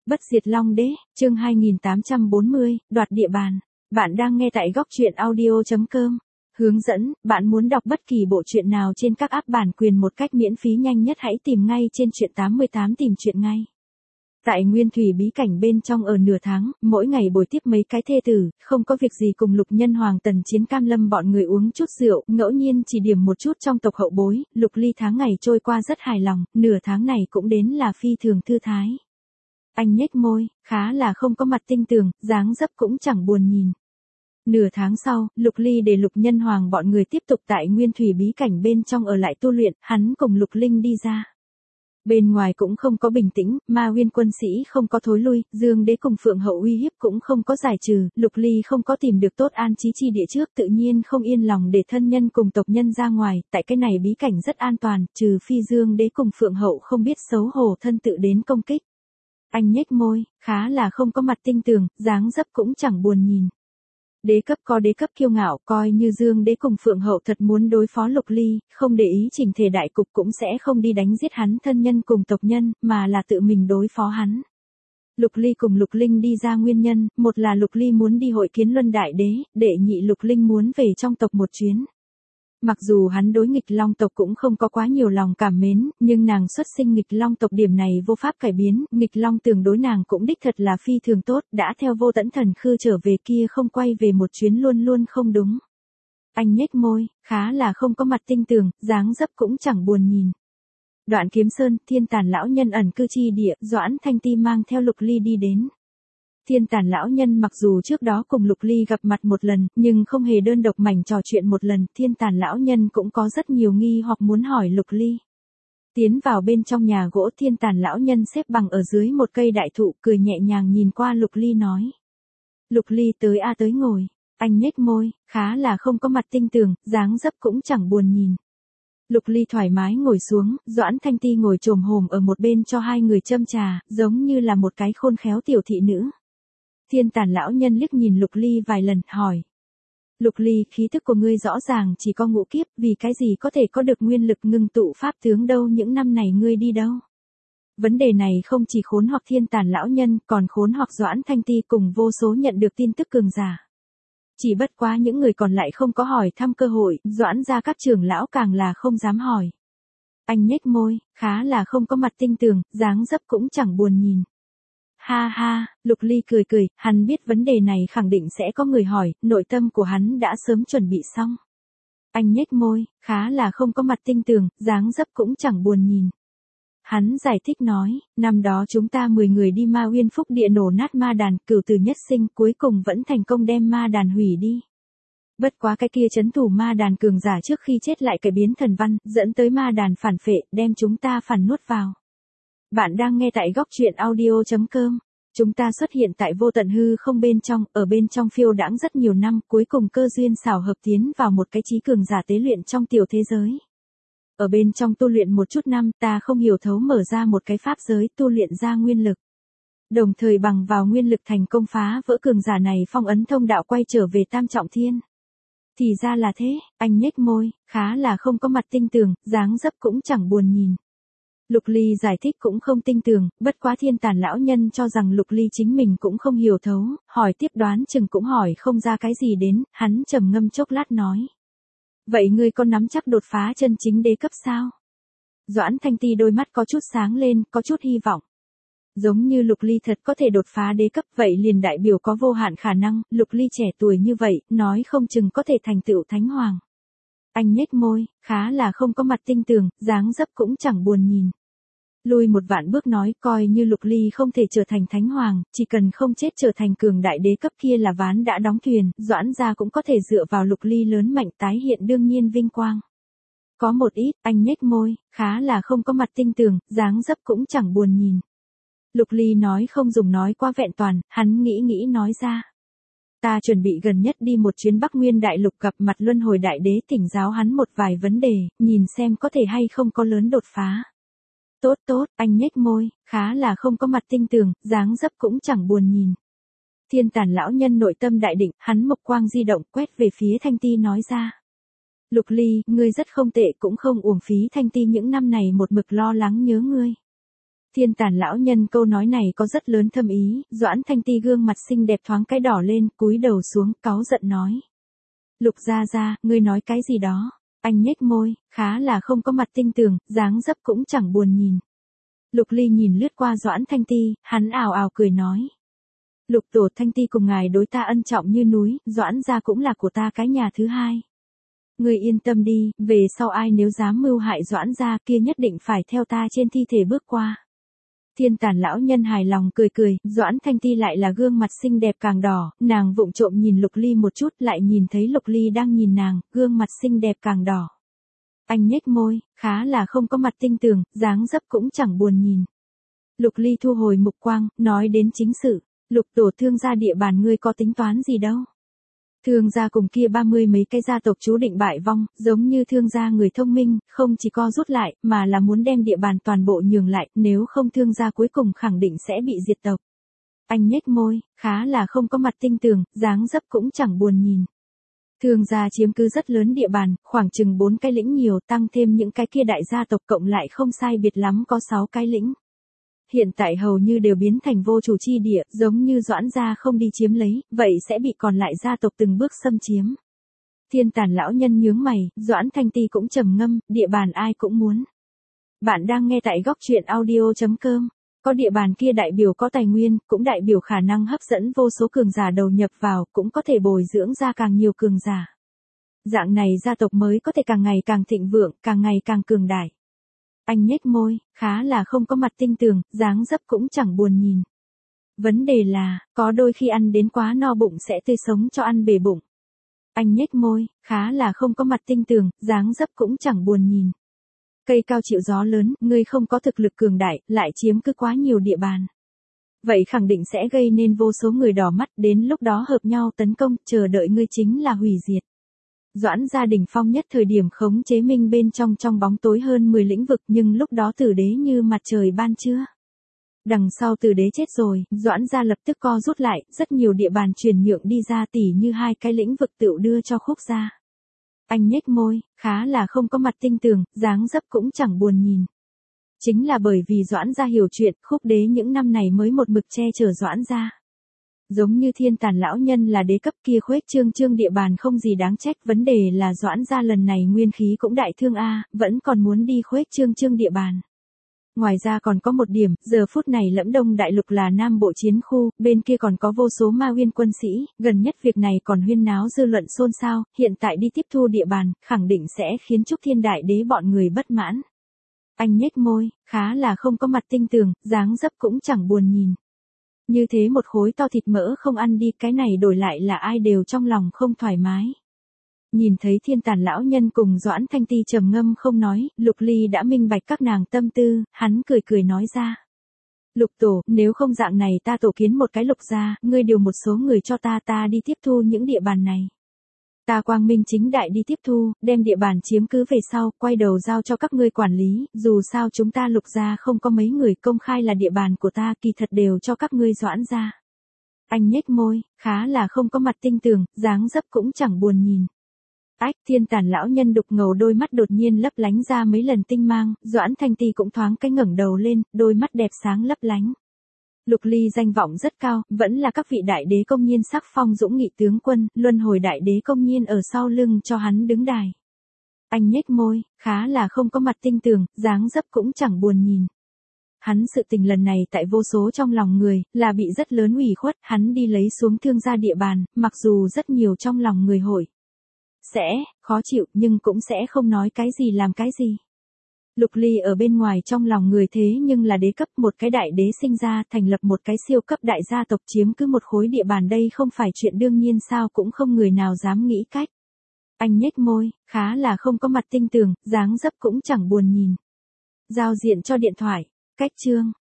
Bất diệt Long Đế, chương 2840, đoạt địa bàn. Bạn đang nghe tại góc truyện audio.com. Hướng dẫn, bạn muốn đọc bất kỳ bộ truyện nào trên các app bản quyền một cách miễn phí nhanh nhất hãy tìm ngay trên truyện 88 tìm truyện ngay. Tại Nguyên Thủy bí cảnh bên trong ở nửa tháng, mỗi ngày bồi tiếp mấy cái thê tử, không có việc gì cùng Lục Nhân Hoàng Tần Chiến Cam Lâm bọn người uống chút rượu, ngẫu nhiên chỉ điểm một chút trong tộc hậu bối, Lục Ly tháng ngày trôi qua rất hài lòng, nửa tháng này cũng đến là phi thường thư thái. Anh nhếch môi, khá là không có mặt tinh tường, dáng dấp cũng chẳng buồn nhìn. Nửa tháng sau, Lục Ly để Lục Nhân Hoàng bọn người tiếp tục tại Nguyên Thủy bí cảnh bên trong ở lại tu luyện, hắn cùng Lục Linh đi ra. Bên ngoài cũng không có bình tĩnh, Ma Nguyên quân sĩ không có thối lui, Dương Đế cùng Phượng Hậu uy hiếp cũng không có giải trừ, Lục Ly không có tìm được tốt an trí chi địa trước tự nhiên không yên lòng để thân nhân cùng tộc nhân ra ngoài, tại cái này bí cảnh rất an toàn, trừ phi Dương Đế cùng Phượng Hậu không biết xấu hổ thân tự đến công kích. Anh nhếch môi, khá là không có mặt tinh tường, dáng dấp cũng chẳng buồn nhìn. Đế cấp có đế cấp kiêu ngạo, coi như Dương Đế cùng Phượng Hậu thật muốn đối phó Lục Ly, không để ý chỉnh thể đại cục cũng sẽ không đi đánh giết hắn thân nhân cùng tộc nhân, mà là tự mình đối phó hắn. Lục Ly cùng Lục Linh đi ra nguyên nhân, một là Lục Ly muốn đi hội kiến Luân Đại Đế, đệ nhị Lục Linh muốn về trong tộc một chuyến. Mặc dù hắn đối nghịch long tộc cũng không có quá nhiều lòng cảm mến, nhưng nàng xuất sinh nghịch long tộc điểm này vô pháp cải biến, nghịch long tường đối nàng cũng đích thật là phi thường tốt, đã theo Vô Tẫn Thần Khư trở về kia không quay về một chuyến luôn luôn không đúng. Anh nhếch môi, khá là không có mặt tinh tường, dáng dấp cũng chẳng buồn nhìn. Đoạn Kiếm Sơn, Thiên Tàn lão nhân ẩn cư chi địa, Doãn Thanh Ti mang theo Lục Ly đi đến. Thiên Tàn lão nhân mặc dù trước đó cùng Lục Ly gặp mặt một lần, nhưng không hề đơn độc mảnh trò chuyện một lần, Thiên Tàn lão nhân cũng có rất nhiều nghi hoặc muốn hỏi Lục Ly. Tiến vào bên trong nhà gỗ, Thiên Tàn lão nhân xếp bằng ở dưới một cây đại thụ, cười nhẹ nhàng nhìn qua Lục Ly nói. Lục Ly tới tới ngồi, anh nhếch môi, khá là không có mặt tinh tường, dáng dấp cũng chẳng buồn nhìn. Lục Ly thoải mái ngồi xuống, Doãn Thanh Ti ngồi chồm hổm ở một bên cho hai người châm trà, giống như là một cái khôn khéo tiểu thị nữ. Thiên Tàn lão nhân liếc nhìn Lục Ly vài lần, hỏi. Lục Ly, khí thức của ngươi rõ ràng chỉ có ngũ kiếp, vì cái gì có thể có được nguyên lực ngưng tụ pháp tướng đâu, những năm này ngươi đi đâu? Vấn đề này không chỉ khốn hoặc Thiên Tàn lão nhân, còn khốn hoặc Doãn Thanh Ti cùng vô số nhận được tin tức cường giả. Chỉ bất quá những người còn lại không có hỏi thăm cơ hội, Doãn ra các trưởng lão càng là không dám hỏi. Anh nhếch môi, khá là không có mặt tinh tường, dáng dấp cũng chẳng buồn nhìn. Ha ha, Lục Ly cười cười, hắn biết vấn đề này khẳng định sẽ có người hỏi, nội tâm của hắn đã sớm chuẩn bị xong. Anh nhếch môi, khá là không có mặt tinh tường, dáng dấp cũng chẳng buồn nhìn. Hắn giải thích nói, năm đó chúng ta 10 người đi Ma Uyên Phúc địa nổ nát ma đàn, cửu tử nhất sinh, cuối cùng vẫn thành công đem ma đàn hủy đi. Bất quá cái kia trấn thủ ma đàn cường giả trước khi chết lại cải biến thần văn, dẫn tới ma đàn phản phệ, đem chúng ta phản nuốt vào. Bạn đang nghe tại góc truyện audio.com. Chúng ta xuất hiện tại vô tận hư không bên trong, ở bên trong phiêu đãng rất nhiều năm, cuối cùng cơ duyên xảo hợp tiến vào một cái trí cường giả tế luyện trong tiểu thế giới. Ở bên trong tu luyện một chút năm, ta không hiểu thấu mở ra một cái pháp giới tu luyện ra nguyên lực. Đồng thời bằng vào nguyên lực thành công phá vỡ cường giả này phong ấn thông đạo quay trở về Tam Trọng Thiên. Thì ra là thế, anh nhếch môi, khá là không có mặt tinh tường, dáng dấp cũng chẳng buồn nhìn. Lục Ly giải thích cũng không tinh tường, bất quá Thiên Tàn lão nhân cho rằng Lục Ly chính mình cũng không hiểu thấu, hỏi tiếp đoán chừng cũng hỏi không ra cái gì đến, hắn trầm ngâm chốc lát nói. Vậy ngươi có nắm chắc đột phá chân chính đế cấp sao? Doãn Thanh Ti đôi mắt có chút sáng lên, có chút hy vọng. Giống như Lục Ly thật có thể đột phá đế cấp, vậy liền đại biểu có vô hạn khả năng, Lục Ly trẻ tuổi như vậy, nói không chừng có thể thành tựu thánh hoàng. Anh nhếch môi, khá là không có mặt tinh tường, dáng dấp cũng chẳng buồn nhìn. Lùi một vạn bước nói, coi như Lục Ly không thể trở thành thánh hoàng, chỉ cần không chết trở thành cường đại đế cấp kia là ván đã đóng thuyền, Doãn gia cũng có thể dựa vào Lục Ly lớn mạnh tái hiện đương nhiên vinh quang. Có một ít, anh nhếch môi, khá là không có mặt tinh tường, dáng dấp cũng chẳng buồn nhìn. Lục Ly nói không dùng nói qua vẹn toàn, hắn nghĩ nói ra. Ta chuẩn bị gần nhất đi một chuyến Bắc Nguyên Đại Lục gặp mặt Luân Hồi Đại Đế thỉnh giáo hắn một vài vấn đề, nhìn xem có thể hay không có lớn đột phá. Tốt, anh nhếch môi, khá là không có mặt tinh tường, dáng dấp cũng chẳng buồn nhìn. Thiên Tàn lão nhân nội tâm đại định, hắn mộc quang di động quét về phía Thanh Ti nói ra. Lục Ly, ngươi rất không tệ cũng không uổng phí Thanh Ti những năm này một mực lo lắng nhớ ngươi. Thiên Tản lão nhân câu nói này có rất lớn thâm ý, Doãn Thanh Ti gương mặt xinh đẹp thoáng cái đỏ lên, cúi đầu xuống, cáu giận nói. Lục gia gia, ngươi nói cái gì đó? Anh nhếch môi, khá là không có mặt tinh tường, dáng dấp cũng chẳng buồn nhìn. Lục Ly nhìn lướt qua Doãn Thanh Ti, hắn ào ào cười nói. Lục tổ Thanh Ti cùng ngài đối ta ân trọng như núi, Doãn gia cũng là của ta cái nhà thứ hai. Ngươi yên tâm đi, về sau ai nếu dám mưu hại Doãn gia kia nhất định phải theo ta trên thi thể bước qua. Thiên Tản lão nhân hài lòng cười cười, Doãn Thanh Ti lại là gương mặt xinh đẹp càng đỏ, nàng vụng trộm nhìn Lục Ly một chút, lại nhìn thấy Lục Ly đang nhìn nàng, gương mặt xinh đẹp càng đỏ. Anh nhếch môi, khá là không có mặt tinh tường, dáng dấp cũng chẳng buồn nhìn. Lục Ly thu hồi mục quang, nói đến chính sự, Lục tổ thương gia địa bàn ngươi có tính toán gì đâu. Thương gia cùng kia 30 mấy cái gia tộc chú định bại vong, giống như thương gia người thông minh, không chỉ co rút lại, mà là muốn đem địa bàn toàn bộ nhường lại, nếu không thương gia cuối cùng khẳng định sẽ bị diệt tộc. Anh nhếch môi, khá là không có mặt tinh tường, dáng dấp cũng chẳng buồn nhìn. Thương gia chiếm cứ rất lớn địa bàn, khoảng chừng 4 cái lĩnh nhiều, tăng thêm những cái kia đại gia tộc cộng lại không sai biệt lắm có 6 cái lĩnh. Hiện tại hầu như đều biến thành vô chủ chi địa, giống như Doãn gia không đi chiếm lấy, vậy sẽ bị còn lại gia tộc từng bước xâm chiếm. Thiên Tản lão nhân nhướng mày, Doãn Thanh Ti cũng trầm ngâm, địa bàn ai cũng muốn. Bạn đang nghe tại góc truyện audio.com. Có địa bàn kia đại biểu có tài nguyên, cũng đại biểu khả năng hấp dẫn vô số cường giả đầu nhập vào, cũng có thể bồi dưỡng ra càng nhiều cường giả. Dạng này gia tộc mới có thể càng ngày càng thịnh vượng, càng ngày càng cường đại. Anh nhếch môi, khá là không có mặt tinh tường, dáng dấp cũng chẳng buồn nhìn. Vấn đề là, có đôi khi ăn đến quá no bụng sẽ tươi sống cho ăn bể bụng. Anh nhếch môi, khá là không có mặt tinh tường, dáng dấp cũng chẳng buồn nhìn. Cây cao chịu gió lớn, ngươi không có thực lực cường đại, lại chiếm cứ quá nhiều địa bàn. Vậy khẳng định sẽ gây nên vô số người đỏ mắt, đến lúc đó hợp nhau tấn công, chờ đợi ngươi chính là hủy diệt. Doãn gia đỉnh phong nhất thời điểm khống chế minh bên trong bóng tối hơn 10 lĩnh vực, nhưng lúc đó tử đế như mặt trời ban trưa. Đằng sau tử đế chết rồi, Doãn gia lập tức co rút lại, rất nhiều địa bàn chuyển nhượng đi ra tỉ như 2 cái lĩnh vực tựu đưa cho Khúc gia. Anh nhếch môi, khá là không có mặt tinh tường, dáng dấp cũng chẳng buồn nhìn. Chính là bởi vì Doãn gia hiểu chuyện, Khúc đế những năm này mới một mực che chở Doãn gia. Giống như Thiên Tản lão nhân là đế cấp kia khuếch trương địa bàn không gì đáng trách, vấn đề là Doãn gia lần này nguyên khí cũng đại thương a, vẫn còn muốn đi khuếch trương địa bàn. Ngoài ra còn có một điểm, giờ phút này Lẫm Đông đại lục là Nam Bộ chiến khu, bên kia còn có vô số Ma Uyên quân sĩ, gần nhất việc này còn huyên náo dư luận xôn xao, hiện tại đi tiếp thu địa bàn, khẳng định sẽ khiến Trúc Thiên đại đế bọn người bất mãn. Anh nhếch môi, khá là không có mặt tinh tường, dáng dấp cũng chẳng buồn nhìn. Như thế một khối to thịt mỡ không ăn đi, cái này đổi lại là ai đều trong lòng không thoải mái. Nhìn thấy Thiên Tản lão nhân cùng Doãn Thanh Ti trầm ngâm không nói, Lục Ly đã minh bạch các nàng tâm tư, hắn cười cười nói ra. Lục tổ, nếu không dạng này ta tổ kiến một cái Lục gia, ngươi điều một số người cho ta đi tiếp thu những địa bàn này. Ta quang minh chính đại đi tiếp thu, đem địa bàn chiếm cứ về sau, quay đầu giao cho các ngươi quản lý, dù sao chúng ta Lục gia không có mấy người công khai là địa bàn của ta, kỳ thật đều cho các ngươi Doãn gia. Anh nhếch môi, khá là không có mặt tinh tường, dáng dấp cũng chẳng buồn nhìn. Ách, Thiên Tản lão nhân đục ngầu đôi mắt đột nhiên lấp lánh ra mấy lần tinh mang, Doãn Thanh Ti cũng thoáng cái ngẩng đầu lên, đôi mắt đẹp sáng lấp lánh. Lục Ly danh vọng rất cao, vẫn là các vị đại đế công nhiên sắc phong dũng nghị tướng quân, luân hồi đại đế công nhiên ở sau lưng cho hắn đứng đài. Anh nhếch môi, khá là không có mặt tinh tường, dáng dấp cũng chẳng buồn nhìn. Hắn sự tình lần này tại vô số trong lòng người, là bị rất lớn ủy khuất, hắn đi lấy xuống thương gia địa bàn, mặc dù rất nhiều trong lòng người hội sẽ khó chịu, nhưng cũng sẽ không nói cái gì làm cái gì. Lục Ly ở bên ngoài trong lòng người thế nhưng là đế cấp, một cái đại đế sinh ra, thành lập một cái siêu cấp đại gia tộc chiếm cứ một khối địa bàn, đây không phải chuyện đương nhiên sao, cũng không người nào dám nghĩ cách. Anh nhếch môi, khá là không có mặt tinh tường, dáng dấp cũng chẳng buồn nhìn. Giao diện cho điện thoại, cách chương.